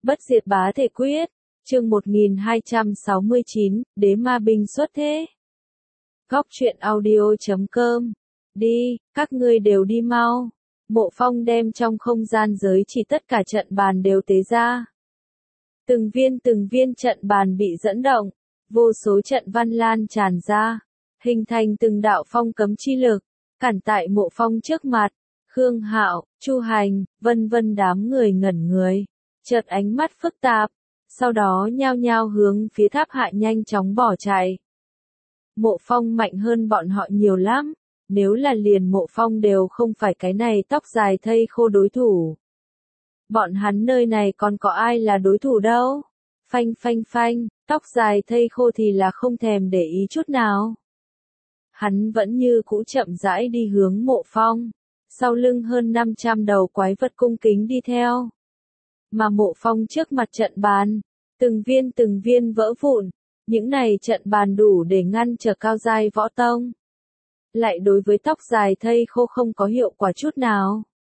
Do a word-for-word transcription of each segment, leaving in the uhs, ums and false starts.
Bất diệt bá thể quyết, chương một nghìn hai trăm sáu mươi chín, đế ma binh xuất thế. Góc truyện audio chấm com. Đi, các ngươi đều đi mau. Mộ Phong đem trong không gian giới chỉ tất cả trận bàn đều tế ra. Từng viên từng viên trận bàn bị dẫn động, vô số trận văn lan tràn ra, hình thành từng đạo phong cấm chi lực, cản tại Mộ Phong trước mặt. Khương Hạo, Chu Hành, vân vân đám người ngẩn người, chợt ánh mắt phức tạp, sau đó nhao nhao hướng phía tháp hạ nhanh chóng bỏ chạy. Mộ Phong mạnh hơn bọn họ nhiều lắm, nếu là liền Mộ Phong đều không phải cái này tóc dài thây khô đối thủ. Bọn hắn nơi này còn có ai là đối thủ đâu? Phanh phanh phanh, tóc dài thây khô thì là không thèm để ý chút nào. Hắn vẫn như cũ chậm rãi đi hướng Mộ Phong, sau lưng hơn năm trăm đầu quái vật cung kính đi theo. Mà Mộ Phong trước mặt trận bàn, từng viên từng viên vỡ vụn, những này trận bàn đủ để ngăn trở cao giai võ tông. Lại đối với tóc dài thây khô không có hiệu quả chút nào.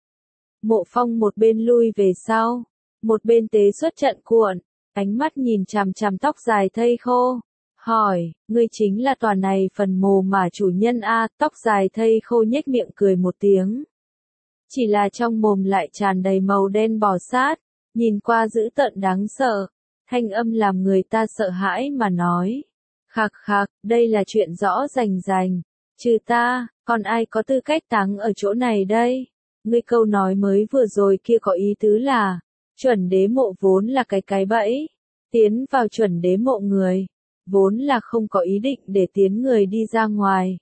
Mộ Phong một bên lui về sau, một bên tế xuất trận cuộn, ánh mắt nhìn chằm chằm tóc dài thây khô, hỏi, ngươi chính là tòa này phần mồ mà chủ nhân a? Tóc dài thây khô nhếch miệng cười một tiếng. Chỉ là trong mồm lại tràn đầy màu đen bò sát, nhìn qua dữ tợn đáng sợ, thanh âm làm người ta sợ hãi mà nói. Khạc khạc, đây là chuyện rõ rành rành, trừ ta, còn ai có tư cách táng ở chỗ này đây? Ngươi câu nói mới vừa rồi kia có ý tứ là, chuẩn đế mộ vốn là cái cái bẫy, tiến vào chuẩn đế mộ người, vốn là không có ý định để tiến người đi ra ngoài.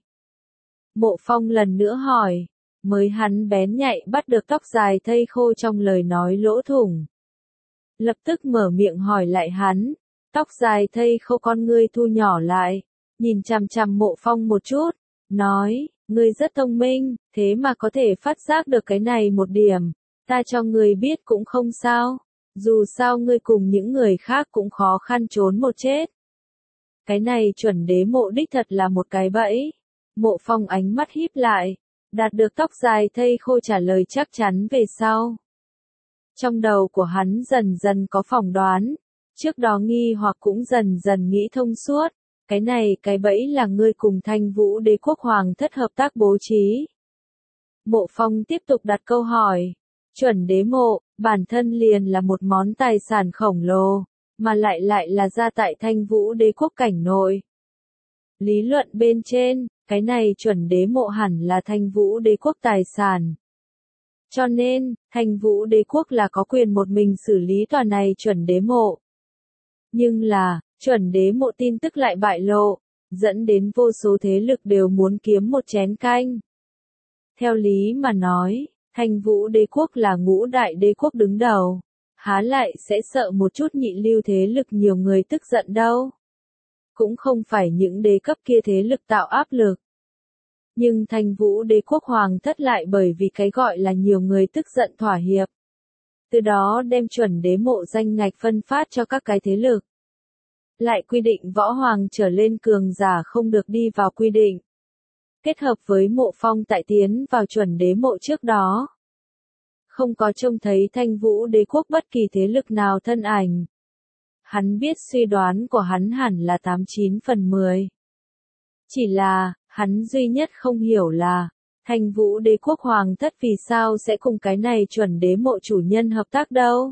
Mộ Phong lần nữa hỏi, mới hắn bén nhạy bắt được tóc dài thây khô trong lời nói lỗ thủng. Lập tức mở miệng hỏi lại hắn, tóc dài thây khô con ngươi thu nhỏ lại, nhìn chằm chằm Mộ Phong một chút, nói, ngươi rất thông minh, thế mà có thể phát giác được cái này một điểm, ta cho ngươi biết cũng không sao, dù sao ngươi cùng những người khác cũng khó khăn trốn một chết. Cái này chuẩn đế mộ đích thật là một cái bẫy. Mộ Phong ánh mắt híp lại, đạt được tóc dài thây khô trả lời chắc chắn về sau. Trong đầu của hắn dần dần có phỏng đoán, trước đó nghi hoặc cũng dần dần nghĩ thông suốt, cái này cái bẫy là ngươi cùng Thanh Vũ Đế quốc hoàng thất hợp tác bố trí. Mộ Phong tiếp tục đặt câu hỏi, chuẩn đế mộ, bản thân liền là một món tài sản khổng lồ, mà lại lại là ra tại Thanh Vũ Đế quốc cảnh nội. Lý luận bên trên, cái này chuẩn đế mộ hẳn là Thanh Vũ Đế quốc tài sản. Cho nên, Thanh Vũ Đế quốc là có quyền một mình xử lý tòa này chuẩn đế mộ. Nhưng là, chuẩn đế mộ tin tức lại bại lộ, dẫn đến vô số thế lực đều muốn kiếm một chén canh. Theo lý mà nói, Thanh Vũ Đế quốc là ngũ đại đế quốc đứng đầu, há lại sẽ sợ một chút nhị lưu thế lực nhiều người tức giận đâu. Cũng không phải những đế cấp kia thế lực tạo áp lực. Nhưng Thanh Vũ Đế quốc hoàng thất lại bởi vì cái gọi là nhiều người tức giận thỏa hiệp. Từ đó đem chuẩn đế mộ danh ngạch phân phát cho các cái thế lực. Lại quy định võ hoàng trở lên cường giả không được đi vào quy định. Kết hợp với Mộ Phong tại tiến vào chuẩn đế mộ trước đó. Không có trông thấy Thanh Vũ Đế quốc bất kỳ thế lực nào thân ảnh. Hắn biết suy đoán của hắn hẳn là tám chín phần mười. Chỉ là, hắn duy nhất không hiểu là, Thanh Vũ Đế quốc hoàng thất vì sao sẽ cùng cái này chuẩn đế mộ chủ nhân hợp tác đâu.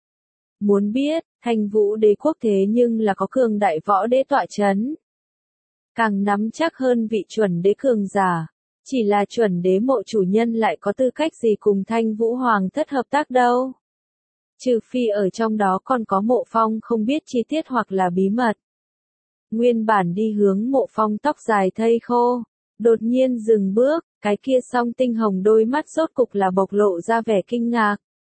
Muốn biết, Thanh Vũ Đế quốc thế nhưng là có cường đại võ đế tọa chấn. Càng nắm chắc hơn vị chuẩn đế cường giả, chỉ là chuẩn đế mộ chủ nhân lại có tư cách gì cùng Thanh Vũ hoàng thất hợp tác đâu. Trừ phi ở trong đó còn có Mộ Phong không biết chi tiết hoặc là bí mật. Nguyên bản đi hướng Mộ Phong tóc dài thây khô, đột nhiên dừng bước, cái kia song tinh hồng đôi mắt rốt cục là bộc lộ ra vẻ kinh ngạc.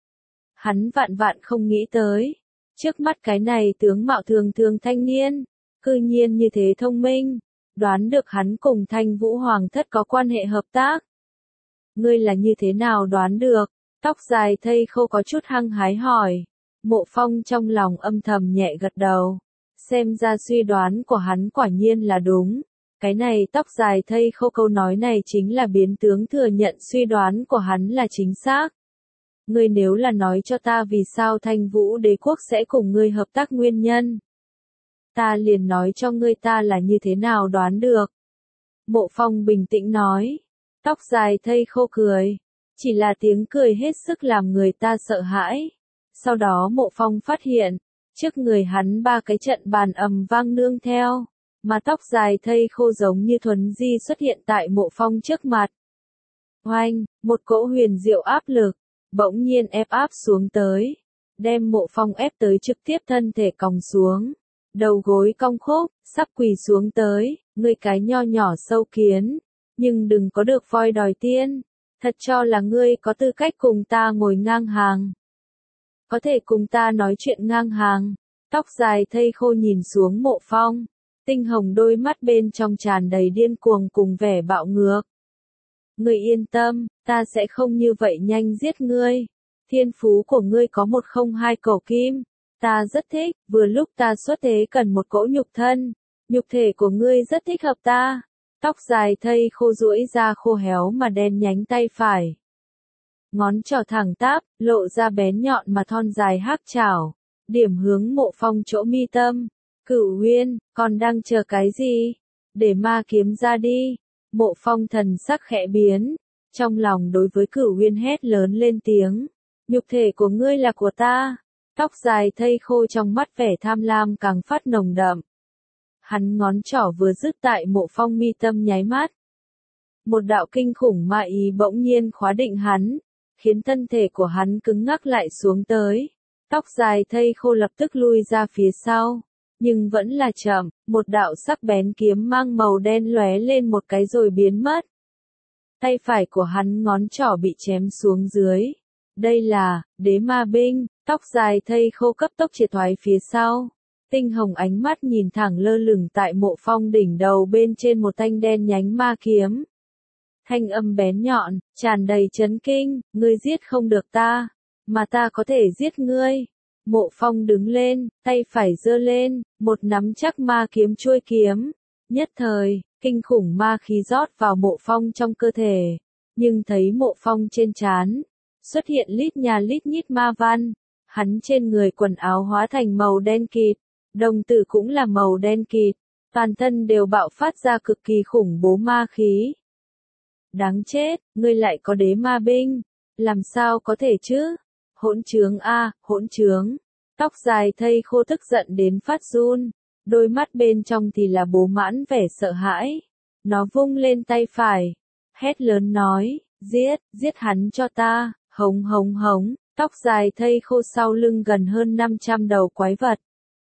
Hắn vạn vạn không nghĩ tới, trước mắt cái này tướng mạo thường thường thanh niên, cư nhiên như thế thông minh, đoán được hắn cùng Thanh Vũ hoàng thất có quan hệ hợp tác. Ngươi là như thế nào đoán được? Tóc dài thây khô có chút hăng hái hỏi. Mộ Phong trong lòng âm thầm nhẹ gật đầu. Xem ra suy đoán của hắn quả nhiên là đúng. Cái này tóc dài thây khô câu nói này chính là biến tướng thừa nhận suy đoán của hắn là chính xác. ngươi nếu là nói cho ta vì sao Thanh Vũ đế quốc sẽ cùng ngươi hợp tác nguyên nhân. Ta liền nói cho ngươi ta là như thế nào đoán được. Mộ Phong bình tĩnh nói, tóc dài thây khô cười, chỉ là tiếng cười hết sức làm người ta sợ hãi. Sau đó Mộ Phong phát hiện, trước người hắn ba cái trận bàn ầm vang nương theo, mà tóc dài thây khô giống như thuấn di xuất hiện tại Mộ Phong trước mặt. Oanh, một cỗ huyền diệu áp lực, bỗng nhiên ép áp xuống tới, đem Mộ Phong ép tới trực tiếp thân thể còng xuống, đầu gối cong khúc, sắp quỳ xuống tới, ngươi cái nho nhỏ sâu kiến, nhưng đừng có được voi đòi tiên, thật cho là ngươi có tư cách cùng ta ngồi ngang hàng. Có thể cùng ta nói chuyện ngang hàng. Tóc dài thây khô nhìn xuống Mộ Phong, tinh hồng đôi mắt bên trong tràn đầy điên cuồng cùng vẻ bạo ngược. Ngươi yên tâm, ta sẽ không như vậy nhanh giết ngươi. Thiên phú của ngươi có một không hai cổ kim, ta rất thích, vừa lúc ta xuất thế cần một cỗ nhục thân, nhục thể của ngươi rất thích hợp ta. Tóc dài thây khô duỗi ra khô héo mà đen nhánh tay phải. Ngón trỏ thẳng tắp, lộ ra bén nhọn mà thon dài hắc chảo, điểm hướng Mộ Phong chỗ mi tâm. Cửu Uyên, còn đang chờ cái gì? Để ma kiếm ra đi. Mộ Phong thần sắc khẽ biến, trong lòng đối với Cửu Uyên hét lớn lên tiếng. Nhục thể của ngươi là của ta. Tóc dài thây khô trong mắt vẻ tham lam càng phát nồng đậm. Hắn ngón trỏ vừa dứt tại Mộ Phong mi tâm nháy mắt. Một đạo kinh khủng ma ý bỗng nhiên khóa định hắn, khiến thân thể của hắn cứng ngắc lại xuống tới. Tóc dài thây khô lập tức lui ra phía sau, nhưng vẫn là chậm, một đạo sắc bén kiếm mang màu đen lóe lên một cái rồi biến mất. Tay phải của hắn ngón trỏ bị chém xuống dưới. Đây là đế ma binh. Tóc dài thây khô cấp tốc triệt thoái phía sau. Tinh hồng ánh mắt nhìn thẳng lơ lửng tại Mộ Phong đỉnh đầu bên trên một thanh đen nhánh ma kiếm. Thanh âm bén nhọn, tràn đầy chấn kinh, ngươi giết không được ta, mà ta có thể giết ngươi. Mộ Phong đứng lên, tay phải giơ lên, một nắm chắc ma kiếm chuôi kiếm. Nhất thời, kinh khủng ma khí rót vào Mộ Phong trong cơ thể, nhưng thấy Mộ Phong trên trán xuất hiện lít nhà lít nhít ma văn, hắn trên người quần áo hóa thành màu đen kịt, đồng tử cũng là màu đen kịt, toàn thân đều bạo phát ra cực kỳ khủng bố ma khí. Đáng chết, ngươi lại có đế ma binh, làm sao có thể chứ? Hỗn trướng a, hỗn trướng. Tóc dài thây khô tức giận đến phát run, đôi mắt bên trong thì là bố mãn vẻ sợ hãi. Nó vung lên tay phải, hét lớn nói, giết, giết hắn cho ta, hống hống hống. Tóc dài thây khô sau lưng gần hơn năm trăm đầu quái vật.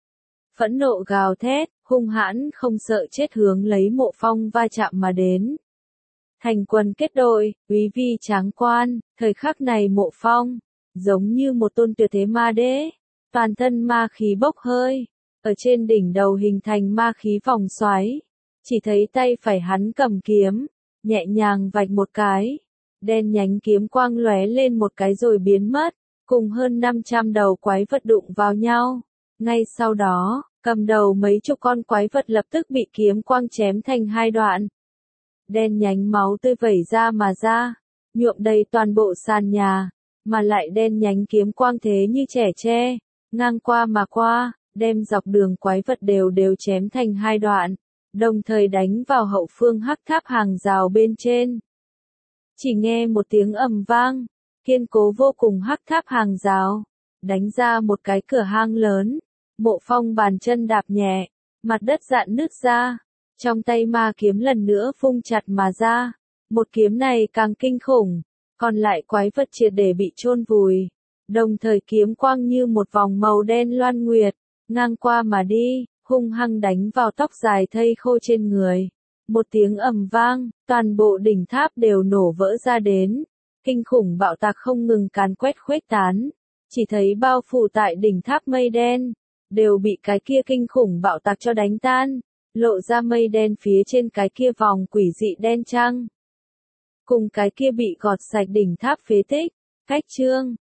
Phẫn nộ gào thét, hung hãn không sợ chết hướng lấy Mộ Phong va chạm mà đến. Thành quân kết đội, uy vi tráng quan, thời khắc này Mộ Phong, giống như một tôn tuyệt thế ma đế, toàn thân ma khí bốc hơi, ở trên đỉnh đầu hình thành ma khí vòng xoáy, chỉ thấy tay phải hắn cầm kiếm, nhẹ nhàng vạch một cái, đen nhánh kiếm quang lóe lên một cái rồi biến mất, cùng hơn năm trăm đầu quái vật đụng vào nhau, ngay sau đó, cầm đầu mấy chục con quái vật lập tức bị kiếm quang chém thành hai đoạn. Đen nhánh máu tươi vẩy ra mà ra, nhuộm đầy toàn bộ sàn nhà, mà lại đen nhánh kiếm quang thế như trẻ tre, ngang qua mà qua, đem dọc đường quái vật đều đều chém thành hai đoạn, đồng thời đánh vào hậu phương hắc tháp hàng rào bên trên. Chỉ nghe một tiếng ầm vang, kiên cố vô cùng hắc tháp hàng rào, đánh ra một cái cửa hang lớn, Mộ Phong bàn chân đạp nhẹ, mặt đất rạn nứt ra. Trong tay ma kiếm lần nữa vung chặt mà ra, một kiếm này càng kinh khủng, còn lại quái vật triệt để bị chôn vùi, đồng thời kiếm quang như một vòng màu đen loan nguyệt, ngang qua mà đi, hung hăng đánh vào tóc dài thây khô trên người. Một tiếng ầm vang, toàn bộ đỉnh tháp đều nổ vỡ ra đến, kinh khủng bạo tạc không ngừng càn quét khuếch tán, chỉ thấy bao phủ tại đỉnh tháp mây đen, đều bị cái kia kinh khủng bạo tạc cho đánh tan. Lộ ra mây đen phía trên cái kia vòng quỷ dị đen trăng. Cùng cái kia bị gọt sạch đỉnh tháp phế tích, cách chương.